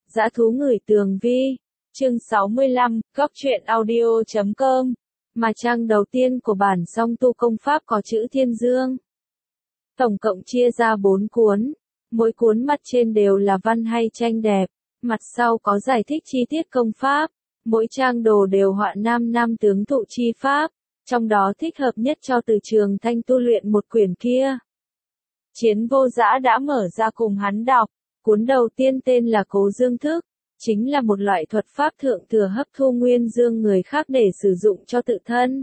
Dã thú ngửi tường vi. Chương 65, Góc truyện audio.com. Mà trang đầu tiên của bản song tu công pháp có chữ Thiên Dương. Tổng cộng chia ra 4 cuốn. Mỗi cuốn mặt trên đều là văn hay tranh đẹp. Mặt sau có giải thích chi tiết công pháp. Mỗi trang đồ đều họa nam tướng thụ chi pháp. Trong đó thích hợp nhất cho Từ Trường Thanh tu luyện một quyển kia. Chiến Vô Dã đã mở ra cùng hắn đọc. Cuốn đầu tiên tên là Cố Dương Thức, chính là một loại thuật pháp thượng thừa hấp thu nguyên dương người khác để sử dụng cho tự thân.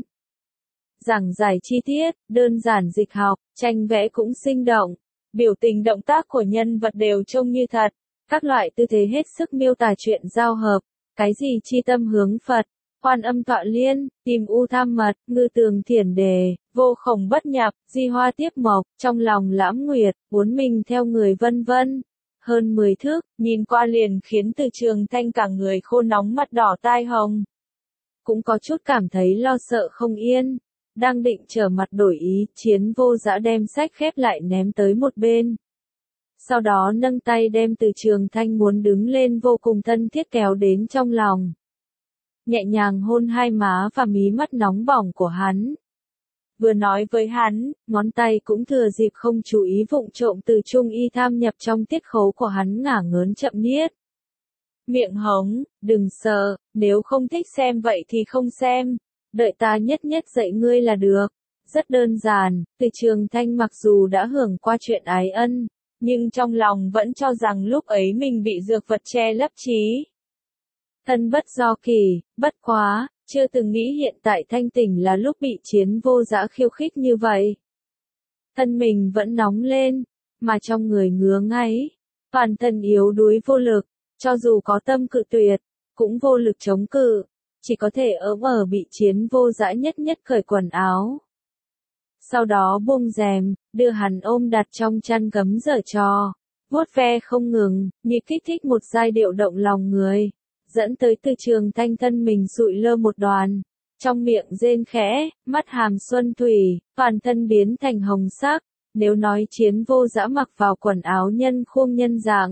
Giảng giải chi tiết, đơn giản dịch học, tranh vẽ cũng sinh động, biểu tình động tác của nhân vật đều trông như thật, các loại tư thế hết sức miêu tả chuyện giao hợp, cái gì chi tâm hướng Phật, Quan Âm tọa liên, tìm u tham mật, ngư tường thiền đề, vô khổng bất nhập, di hoa tiếp mộc, trong lòng lãm nguyệt, muốn mình theo người vân vân. Hơn 10 thước, nhìn qua liền khiến Từ Trường Thanh cả người khô nóng mặt đỏ tai hồng. Cũng có chút cảm thấy lo sợ không yên. Đang định trở mặt đổi ý, Chiến Vô Dã đem sách khép lại ném tới một bên. Sau đó nâng tay đem Từ Trường Thanh muốn đứng lên vô cùng thân thiết kéo đến trong lòng. Nhẹ nhàng hôn hai má và mí mắt nóng bỏng của hắn. Vừa nói với hắn, ngón tay cũng thừa dịp không chú ý vụng trộm từ trung y tham nhập trong tiết khấu của hắn ngả ngớn chậm niết. Miệng hống, đừng sợ, nếu không thích xem vậy thì không xem, đợi ta nhất nhất dạy ngươi là được. Rất đơn giản, Từ Trường Thanh mặc dù đã hưởng qua chuyện ái ân, nhưng trong lòng vẫn cho rằng lúc ấy mình bị dược vật che lấp trí. Thân bất do kỳ, bất quá, chưa từng nghĩ hiện tại thanh tỉnh là lúc bị Chiến Vô Dã khiêu khích như vậy. Thân mình vẫn nóng lên, mà trong người ngứa ngáy, toàn thân yếu đuối vô lực, cho dù có tâm cự tuyệt, cũng vô lực chống cự, chỉ có thể ỡm bị Chiến Vô Dã nhất nhất cởi quần áo. Sau đó buông rèm, đưa hắn ôm đặt trong chăn gấm giở trò, vuốt ve không ngừng, như kích thích một giai điệu động lòng người. Dẫn tới Từ Trường Thanh thân mình sụi lơ một đoàn, trong miệng rên khẽ, mắt hàm xuân thủy, toàn thân biến thành hồng sắc, nếu nói Chiến Vô Dã mặc vào quần áo nhân khuôn nhân dạng.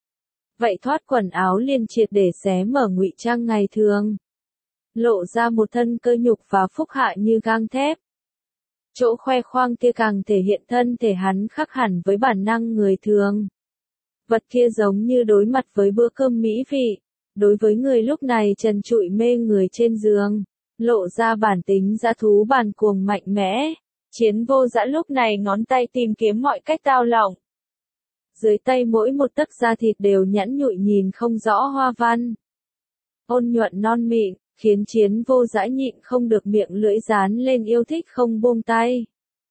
Vậy thoát quần áo liền triệt để xé mở ngụy trang ngày thường. Lộ ra một thân cơ nhục và phúc hạ như gang thép. Chỗ khoe khoang kia càng thể hiện thân thể hắn khác hẳn với bản năng người thường. Vật kia giống như đối mặt với bữa cơm mỹ vị. Đối với người lúc này trần trụi mê người trên giường, lộ ra bản tính dã thú bàn cuồng mạnh mẽ, Chiến Vô Dã lúc này ngón tay tìm kiếm mọi cách tao lỏng. Dưới tay mỗi một tấc da thịt đều nhẵn nhụi nhìn không rõ hoa văn. Ôn nhuận non mịn, khiến Chiến Vô Dã nhịn không được miệng lưỡi dán lên yêu thích không buông tay.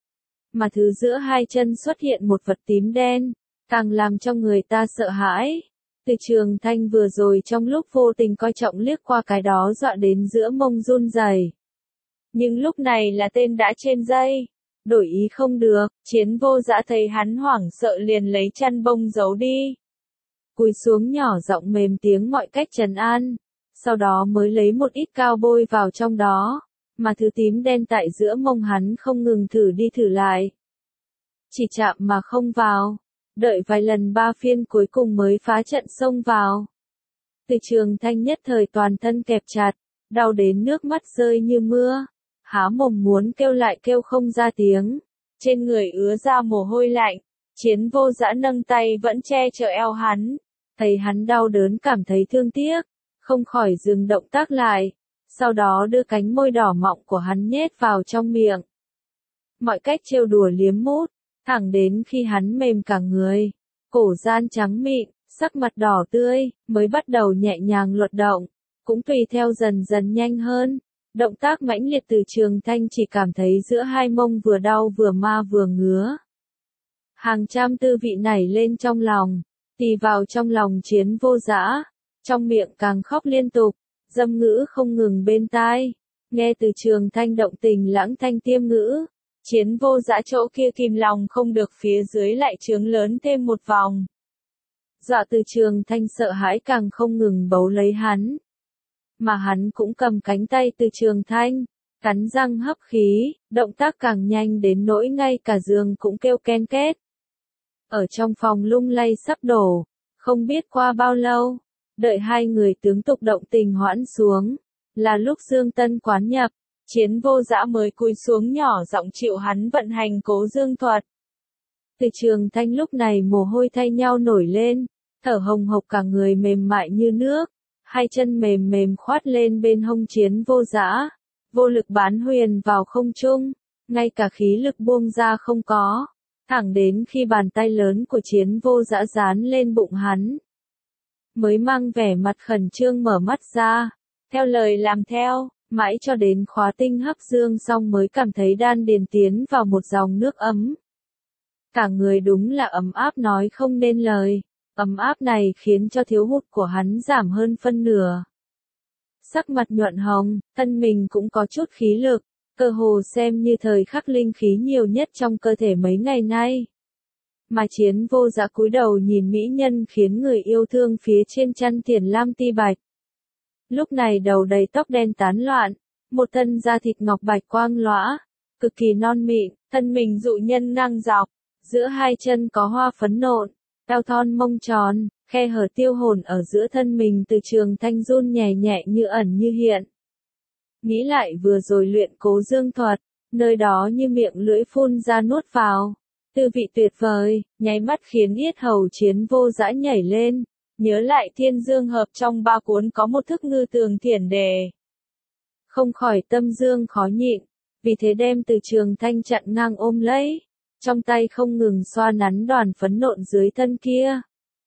Mà thứ giữa hai chân xuất hiện một vật tím đen, càng làm cho người ta sợ hãi. Từ Trường Thanh vừa rồi trong lúc vô tình coi trọng liếc qua cái đó dọa đến giữa mông run rẩy. Nhưng lúc này là tên đã trên dây, đổi ý không được, Chiến Vô Dã thấy hắn hoảng sợ liền lấy chăn bông giấu đi. Cúi xuống nhỏ giọng mềm tiếng mọi cách trấn an, sau đó mới lấy một ít cao bôi vào trong đó, mà thứ tím đen tại giữa mông hắn không ngừng thử đi thử lại. Chỉ chạm mà không vào. Đợi vài lần ba phiên cuối cùng mới phá trận xông vào. Từ Trường Thanh nhất thời toàn thân kẹp chặt, đau đến nước mắt rơi như mưa, há mồm muốn kêu lại kêu không ra tiếng, trên người ứa ra mồ hôi lạnh, Chiến Vô Dã nâng tay vẫn che chở eo hắn, thấy hắn đau đớn cảm thấy thương tiếc, không khỏi dừng động tác lại, sau đó đưa cánh môi đỏ mọng của hắn nhét vào trong miệng. Mọi cách trêu đùa liếm mút. Thẳng đến khi hắn mềm cả người, cổ gian trắng mịn, sắc mặt đỏ tươi, mới bắt đầu nhẹ nhàng luật động, cũng tùy theo dần dần nhanh hơn. Động tác mãnh liệt Từ Trường Thanh chỉ cảm thấy giữa hai mông vừa đau vừa ma vừa ngứa. Hàng trăm tư vị nảy lên trong lòng, tì vào trong lòng Chiến Vô Dã, trong miệng càng khóc liên tục, dâm ngữ không ngừng bên tai. Nghe Từ Trường Thanh động tình lãng thanh tiêm ngữ. Chiến Vô Dã chỗ kia kìm lòng không được phía dưới lại trướng lớn thêm một vòng. Dọa Từ Trường Thanh sợ hãi càng không ngừng bấu lấy hắn. Mà hắn cũng cầm cánh tay Từ Trường Thanh, cắn răng hấp khí, động tác càng nhanh đến nỗi ngay cả giường cũng kêu ken két. Ở trong phòng lung lay sắp đổ, không biết qua bao lâu, Đợi hai người tướng tục động tình hoãn xuống, là lúc Dương Tân quán nhập, Chiến Vô Dã mới cúi xuống nhỏ giọng chịu hắn vận hành Cố Dương thuật. Từ Trường Thanh lúc này mồ hôi thay nhau nổi lên, thở hồng hộc cả người mềm mại như nước, hai chân mềm mềm khoát lên bên hông Chiến Vô Dã, vô lực bán huyền vào không trung, ngay cả khí lực buông ra không có, thẳng đến khi bàn tay lớn của Chiến Vô Dã dán lên bụng hắn, mới mang vẻ mặt khẩn trương mở mắt ra, theo lời làm theo, mãi cho đến khóa tinh hắc dương xong mới cảm thấy đan điền tiến vào một dòng nước ấm. Cả người đúng là ấm áp nói không nên lời, ấm áp này khiến cho thiếu hụt của hắn giảm hơn phân nửa. Sắc mặt nhuận hồng, thân mình cũng có chút khí lực, cơ hồ xem như thời khắc linh khí nhiều nhất trong cơ thể mấy ngày nay. Mà Chiến Vô Dã cúi đầu nhìn mỹ nhân khiến người yêu thương phía trên chăn Thiền Lam ti bạch. Lúc này đầu đầy tóc đen tán loạn, một thân da thịt ngọc bạch quang lóa, cực kỳ non mịn, thân mình dụ nhân ngang dọc, giữa hai chân có hoa phấn nộn, eo thon mông tròn, khe hở tiêu hồn ở giữa thân mình Từ Trường Thanh run nhẹ nhẹ như ẩn như hiện. Nghĩ lại vừa rồi luyện Cố Dương thuật, nơi đó như miệng lưỡi phun ra nuốt vào. Tư vị tuyệt vời, nháy mắt khiến yết hầu Chiến Vô Dã nhảy lên, nhớ lại Thiên Dương hợp trong ba cuốn có một thức ngư tường thiển đề. Không khỏi tâm dương khó nhịn, vì thế đem Từ Trường Thanh chặn ngang ôm lấy, trong tay không ngừng xoa nắn đoàn phấn nộn dưới thân kia.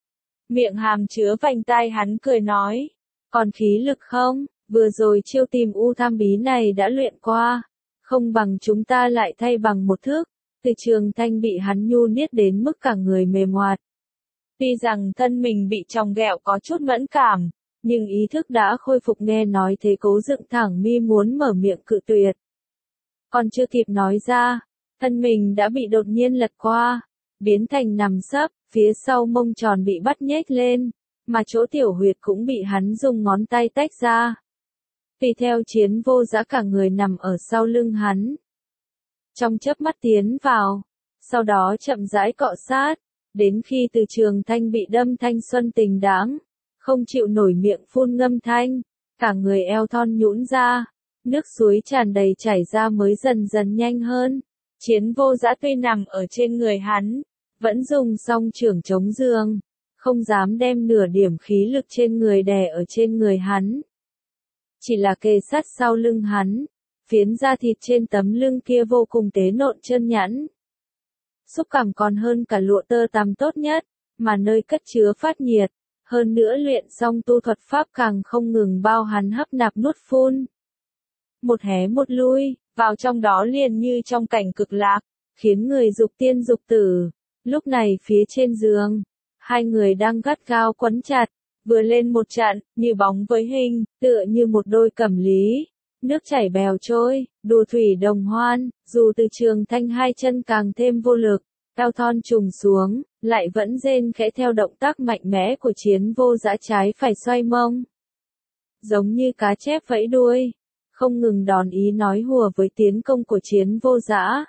Miệng hàm chứa vành tai hắn cười nói, còn khí lực không, vừa rồi chiêu tìm u tham bí này đã luyện qua, không bằng chúng ta lại thay bằng một thức. Từ Trường Thanh bị hắn nhu niết đến mức cả người mềm hoạt. Tuy rằng thân mình bị tròng ghẹo có chút mẫn cảm, nhưng ý thức đã khôi phục nghe nói thế Cố dựng thẳng mi muốn mở miệng cự tuyệt. Còn chưa kịp nói ra, thân mình đã bị đột nhiên lật qua, biến thành nằm sấp, phía sau mông tròn bị bắt nhếch lên, mà chỗ tiểu huyệt cũng bị hắn dùng ngón tay tách ra. Tùy theo Chiến Vô Dã cả người nằm ở sau lưng hắn. Trong chớp mắt tiến vào, sau đó chậm rãi cọ sát, đến khi Từ Trường Thanh bị đâm thanh xuân tình đáng, không chịu nổi miệng phun ngâm thanh, cả người eo thon nhũn ra, nước suối tràn đầy chảy ra mới dần dần nhanh hơn. Chiến Vô Dã tuy nằm ở trên người hắn, vẫn dùng song chưởng chống giường, không dám đem nửa điểm khí lực trên người đè ở trên người hắn. Chỉ là kề sát sau lưng hắn, phiến da thịt trên tấm lưng kia vô cùng tế nộn chân nhẵn. Xúc cảm còn hơn cả lụa tơ tằm tốt nhất, mà nơi cất chứa phát nhiệt, hơn nữa luyện xong tu thuật pháp càng không ngừng bao hắn hấp nạp nuốt phun. Một hé một lui, vào trong đó liền như trong cảnh cực lạc, khiến người dục tiên dục tử. Lúc này phía trên giường, hai người đang gắt gao quấn chặt, vừa lên một trận, như bóng với hình, tựa như một đôi cẩm lý. Nước chảy bèo trôi, đùa thủy đồng hoan, dù Từ Trường Thanh hai chân càng thêm vô lực, eo thon trùng xuống, lại vẫn rên khẽ theo động tác mạnh mẽ của Chiến Vô Dã trái phải xoay mông. Giống như cá chép vẫy đuôi, không ngừng đòn ý nói hùa với tiến công của Chiến Vô Dã.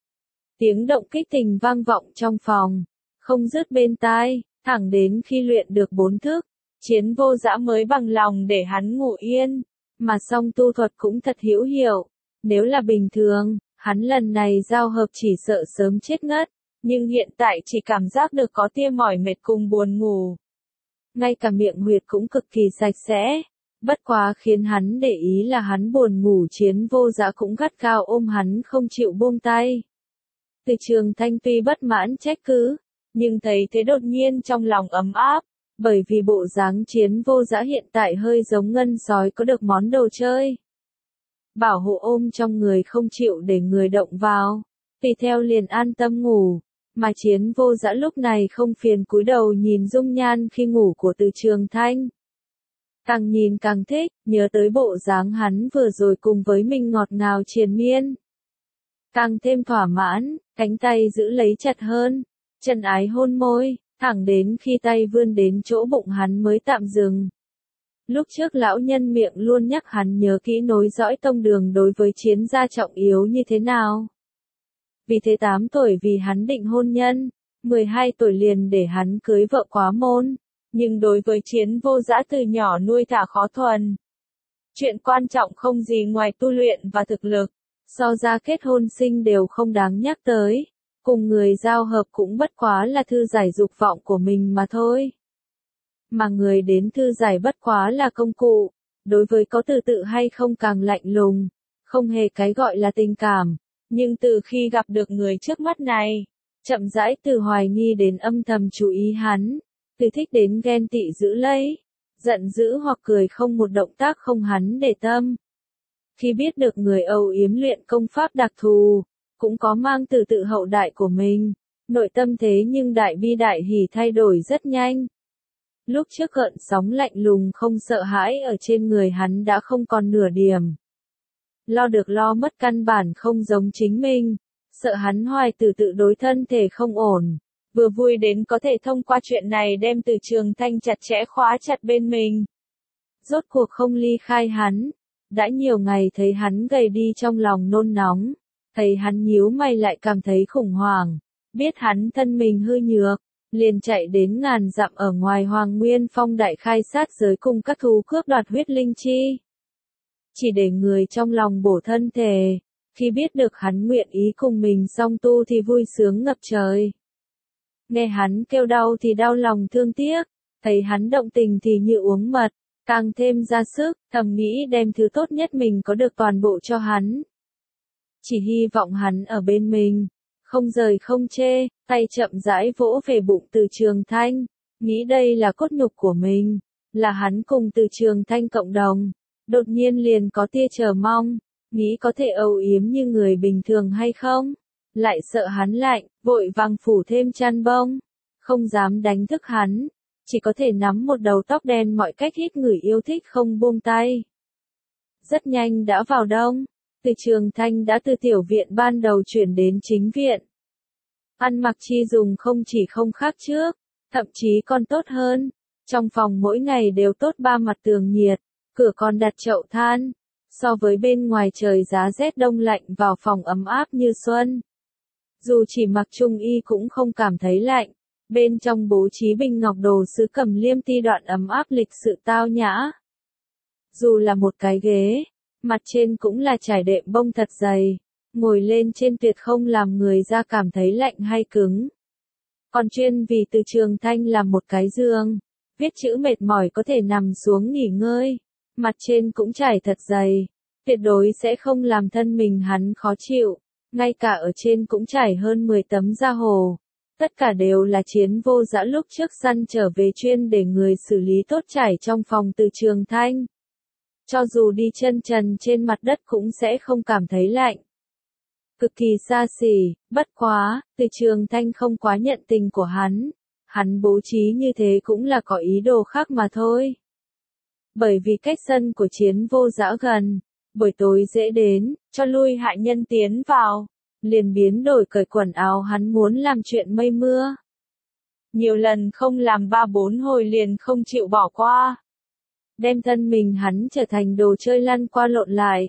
Tiếng động kích tình vang vọng trong phòng, không dứt bên tai, thẳng đến khi luyện được 4 thức, Chiến Vô Dã mới bằng lòng để hắn ngủ yên. Mà song tu thuật cũng thật hữu hiệu, nếu là bình thường, hắn lần này giao hợp chỉ sợ sớm chết ngất, nhưng hiện tại chỉ cảm giác được có tia mỏi mệt cùng buồn ngủ. Ngay cả miệng huyệt cũng cực kỳ sạch sẽ, bất quá khiến hắn để ý là hắn buồn ngủ. Chiến Vô Dã cũng gắt gao ôm hắn không chịu buông tay. Từ Trường Thanh tuy bất mãn trách cứ, nhưng thấy thế đột nhiên trong lòng ấm áp. Bởi vì bộ dáng Chiến Vô Dã hiện tại hơi giống ngân sói có được món đồ chơi. Bảo hộ ôm trong người không chịu để người động vào, tùy theo liền an tâm ngủ, mà Chiến Vô Dã lúc này không phiền cúi đầu nhìn dung nhan khi ngủ của Từ Trường Thanh. Càng nhìn càng thích, nhớ tới bộ dáng hắn vừa rồi cùng với mình ngọt ngào triền miên. Càng thêm thỏa mãn, cánh tay giữ lấy chặt hơn, chân ái hôn môi. Thẳng đến khi tay vươn đến chỗ bụng hắn mới tạm dừng. Lúc trước lão nhân miệng luôn nhắc hắn nhớ kỹ nối dõi tông đường đối với Chiến gia trọng yếu như thế nào. Vì thế 8 tuổi vì hắn định hôn nhân, 12 tuổi liền để hắn cưới vợ quá môn, Nhưng đối với Chiến Vô Dã từ nhỏ nuôi thả khó thuần. Chuyện quan trọng không gì ngoài tu luyện và thực lực, so ra kết hôn sinh đều không đáng nhắc tới, cùng người giao hợp cũng bất quá là thư giải dục vọng của mình mà thôi. Mà người đến thư giải bất quá là công cụ, đối với có từ tự hay không càng lạnh lùng, không hề cái gọi là tình cảm, nhưng từ khi gặp được người trước mắt này, chậm rãi từ hoài nghi đến âm thầm chú ý hắn, từ thích đến ghen tị giữ lấy, giận dữ hoặc cười không một động tác không hắn để tâm. Khi biết được người âu yếm luyện công pháp đặc thù, cũng có mang từ tự hậu đại của mình, nội tâm thế nhưng đại bi đại hỉ thay đổi rất nhanh. Lúc trước gợn sóng lạnh lùng không sợ hãi ở trên người hắn đã không còn nửa điểm. Lo được lo mất căn bản không giống chính mình, sợ hắn hoài từ tự đối thân thể không ổn, vừa vui đến có thể thông qua chuyện này đem Từ Trường Thanh chặt chẽ khóa chặt bên mình. Rốt cuộc không ly khai hắn, đã nhiều ngày thấy hắn gầy đi trong lòng nôn nóng, thấy hắn nhíu mày lại cảm thấy khủng hoảng, biết hắn thân mình hư nhược, liền chạy đến ngàn dặm ở ngoài Hoàng Nguyên Phong đại khai sát giới cùng các thú cướp đoạt huyết linh chi. Chỉ để người trong lòng bổ thân thể, khi biết được hắn nguyện ý cùng mình song tu thì vui sướng ngập trời. Nghe hắn kêu đau thì đau lòng thương tiếc, thấy hắn động tình thì như uống mật, càng thêm ra sức, thầm nghĩ đem thứ tốt nhất mình có được toàn bộ cho hắn. Chỉ hy vọng hắn ở bên mình, không rời không chê, tay chậm rãi vỗ về bụng Từ Trường Thanh, nghĩ đây là cốt nhục của mình, là hắn cùng Từ Trường Thanh cộng đồng, đột nhiên liền có tia chờ mong, nghĩ có thể âu yếm như người bình thường hay không, lại sợ hắn lạnh, vội vàng phủ thêm chăn bông, không dám đánh thức hắn, chỉ có thể nắm một đầu tóc đen mọi cách hít người yêu thích không buông tay. Rất nhanh đã vào đông, Từ Trường Thanh đã từ tiểu viện ban đầu chuyển đến chính viện. Ăn mặc chi dùng không chỉ không khác trước, thậm chí còn tốt hơn, trong phòng mỗi ngày đều tốt ba mặt tường nhiệt, cửa còn đặt chậu than, so với bên ngoài trời giá rét đông lạnh vào phòng ấm áp như xuân. Dù chỉ mặc trung y cũng không cảm thấy lạnh, bên trong bố trí bình ngọc đồ sứ cầm liêm ti đoạn ấm áp lịch sự tao nhã. Dù là một cái ghế, mặt trên cũng là trải đệm bông thật dày, ngồi lên trên tuyệt không làm người ra cảm thấy lạnh hay cứng. Còn chuyên vì Từ Trường Thanh làm một cái giường, viết chữ mệt mỏi có thể nằm xuống nghỉ ngơi, mặt trên cũng trải thật dày, tuyệt đối sẽ không làm thân mình hắn khó chịu, ngay cả ở trên cũng trải hơn 10 tấm da hồ. Tất cả đều là Chiến Vô Dã lúc trước săn trở về chuyên để người xử lý tốt trải trong phòng Từ Trường Thanh. Cho dù đi chân trần trên mặt đất cũng sẽ không cảm thấy lạnh. Cực kỳ xa xỉ, bất quá, Từ Trường Thanh không quá nhận tình của hắn bố trí như thế cũng là có ý đồ khác mà thôi. Bởi vì cách sân của Chiến Vô Dã gần, buổi tối dễ đến, cho lui hạ nhân tiến vào, liền biến đổi cởi quần áo hắn muốn làm chuyện mây mưa. Nhiều lần không làm 3-4 hồi liền không chịu bỏ qua. Đem thân mình hắn trở thành đồ chơi lăn qua lộn lại.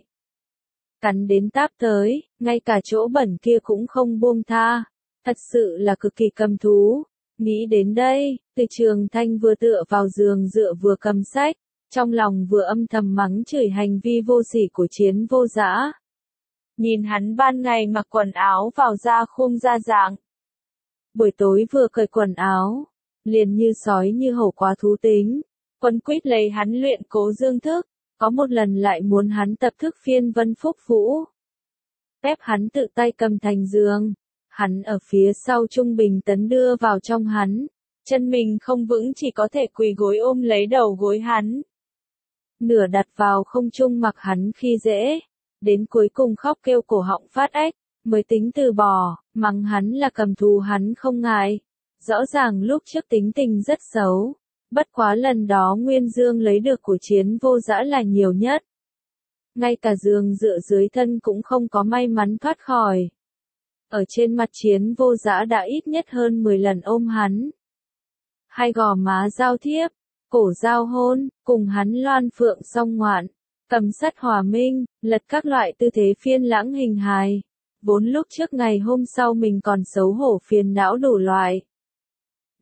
Cắn đến táp tới, ngay cả chỗ bẩn kia cũng không buông tha. Thật sự là cực kỳ cầm thú. Nghĩ đến đây, Từ Trường Thanh vừa tựa vào giường dựa vừa cầm sách, trong lòng vừa âm thầm mắng chửi hành vi vô sỉ của Chiến Vô Dã. Nhìn hắn ban ngày mặc quần áo vào da khung da dạng. Buổi tối vừa cởi quần áo, liền như sói như hổ quá thú tính, quấn quýt lấy hắn luyện Cố Dương thức, có một lần lại muốn hắn tập thức Phiên Vân Phúc Vũ. Ép hắn tự tay cầm thành giường, hắn ở phía sau trung bình tấn đưa vào trong hắn, chân mình không vững chỉ có thể quỳ gối ôm lấy đầu gối hắn. Nửa đặt vào không trung mặc hắn khi dễ, đến cuối cùng khóc kêu cổ họng phát ách, mới tính từ bỏ, mắng hắn là cầm thú hắn không ngại. Rõ ràng lúc trước tính tình rất xấu, bất quá lần đó Nguyên Dương lấy được của Chiến Vô Dã là nhiều nhất. Ngay cả giường dựa dưới thân cũng không có may mắn thoát khỏi. Ở trên mặt Chiến Vô Dã đã ít nhất hơn 10 lần ôm hắn. Hai gò má giao thiếp, cổ giao hôn, cùng hắn loan phượng song ngoạn, cầm sắt hòa minh, lật các loại tư thế phiên lãng hình hài. Vốn lúc trước ngày hôm sau mình còn xấu hổ phiền não đủ loại.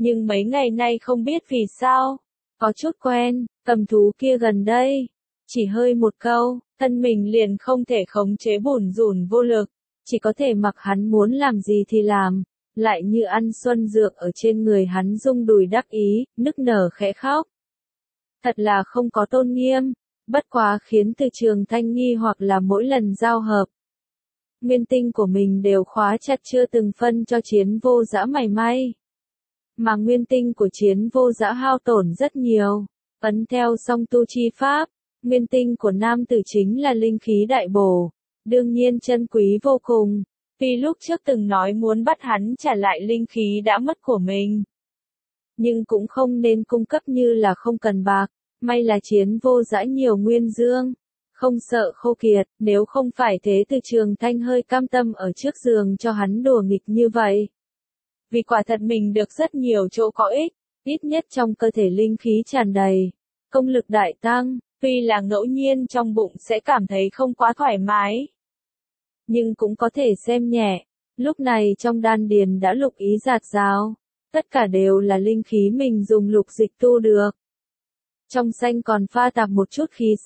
Nhưng mấy ngày nay không biết vì sao, có chút quen, cầm thú kia gần đây. Chỉ hơi một câu, thân mình liền không thể khống chế bủn rủn vô lực, chỉ có thể mặc hắn muốn làm gì thì làm, lại như ăn xuân dược ở trên người hắn rung đùi đắc ý, nức nở khẽ khóc. Thật là không có tôn nghiêm, bất quá khiến Từ Trường Thanh nghi hoặc là mỗi lần giao hợp. Nguyên tinh của mình đều khóa chặt chưa từng phân cho Chiến Vô Dã mảy may. Mà nguyên tinh của Chiến Vô Dã hao tổn rất nhiều, ấn theo song tu chi pháp, nguyên tinh của nam tử chính là linh khí đại bổ, đương nhiên chân quý vô cùng, vì lúc trước từng nói muốn bắt hắn trả lại linh khí đã mất của mình. Nhưng cũng không nên cung cấp như là không cần bạc, may là Chiến Vô Dã nhiều nguyên dương, không sợ khô kiệt, nếu không phải thế Từ Trường Thanh hơi cam tâm ở trước giường cho hắn đùa nghịch như vậy. Vì quả thật mình được rất nhiều chỗ có ích, ít nhất trong cơ thể linh khí tràn đầy, công lực đại tăng, tuy là ngẫu nhiên trong bụng sẽ cảm thấy không quá thoải mái. Nhưng cũng có thể xem nhẹ, lúc này trong đan điền đã lục ý dạt dào, tất cả đều là linh khí mình dùng lục dịch tu được. Trong xanh còn pha tạp một chút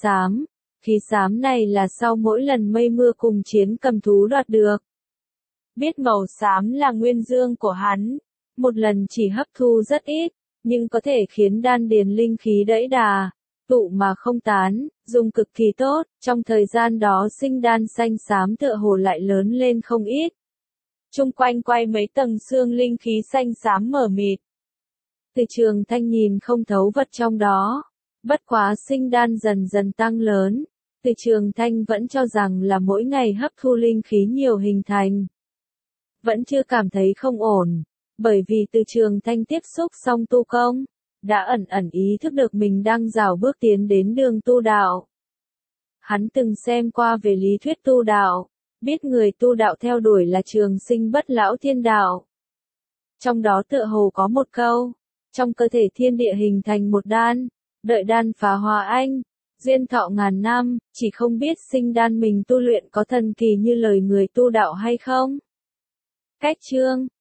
khí xám này là sau mỗi lần mây mưa cùng chiến cầm thú đoạt được. Biết màu xám là nguyên dương của hắn, một lần chỉ hấp thu rất ít, nhưng có thể khiến đan điền linh khí đẫy đà, tụ mà không tán, dùng cực kỳ tốt, trong thời gian đó sinh đan xanh xám tựa hồ lại lớn lên không ít. Trung quanh quay mấy tầng xương linh khí xanh xám mờ mịt. Từ Trường Thanh nhìn không thấu vật trong đó, bất quá sinh đan dần dần tăng lớn, Từ Trường Thanh vẫn cho rằng là mỗi ngày hấp thu linh khí nhiều hình thành. Vẫn chưa cảm thấy không ổn, bởi vì Từ Trường Thanh tiếp xúc xong tu công, đã ẩn ẩn ý thức được mình đang rào bước tiến đến đường tu đạo. Hắn từng xem qua về lý thuyết tu đạo, biết người tu đạo theo đuổi là trường sinh bất lão thiên đạo. Trong đó tựa hồ có một câu, trong cơ thể thiên địa hình thành một đan, đợi đan phá hòa anh, duyên thọ ngàn năm, chỉ không biết sinh đan mình tu luyện có thần kỳ như lời người tu đạo hay không. Cách chương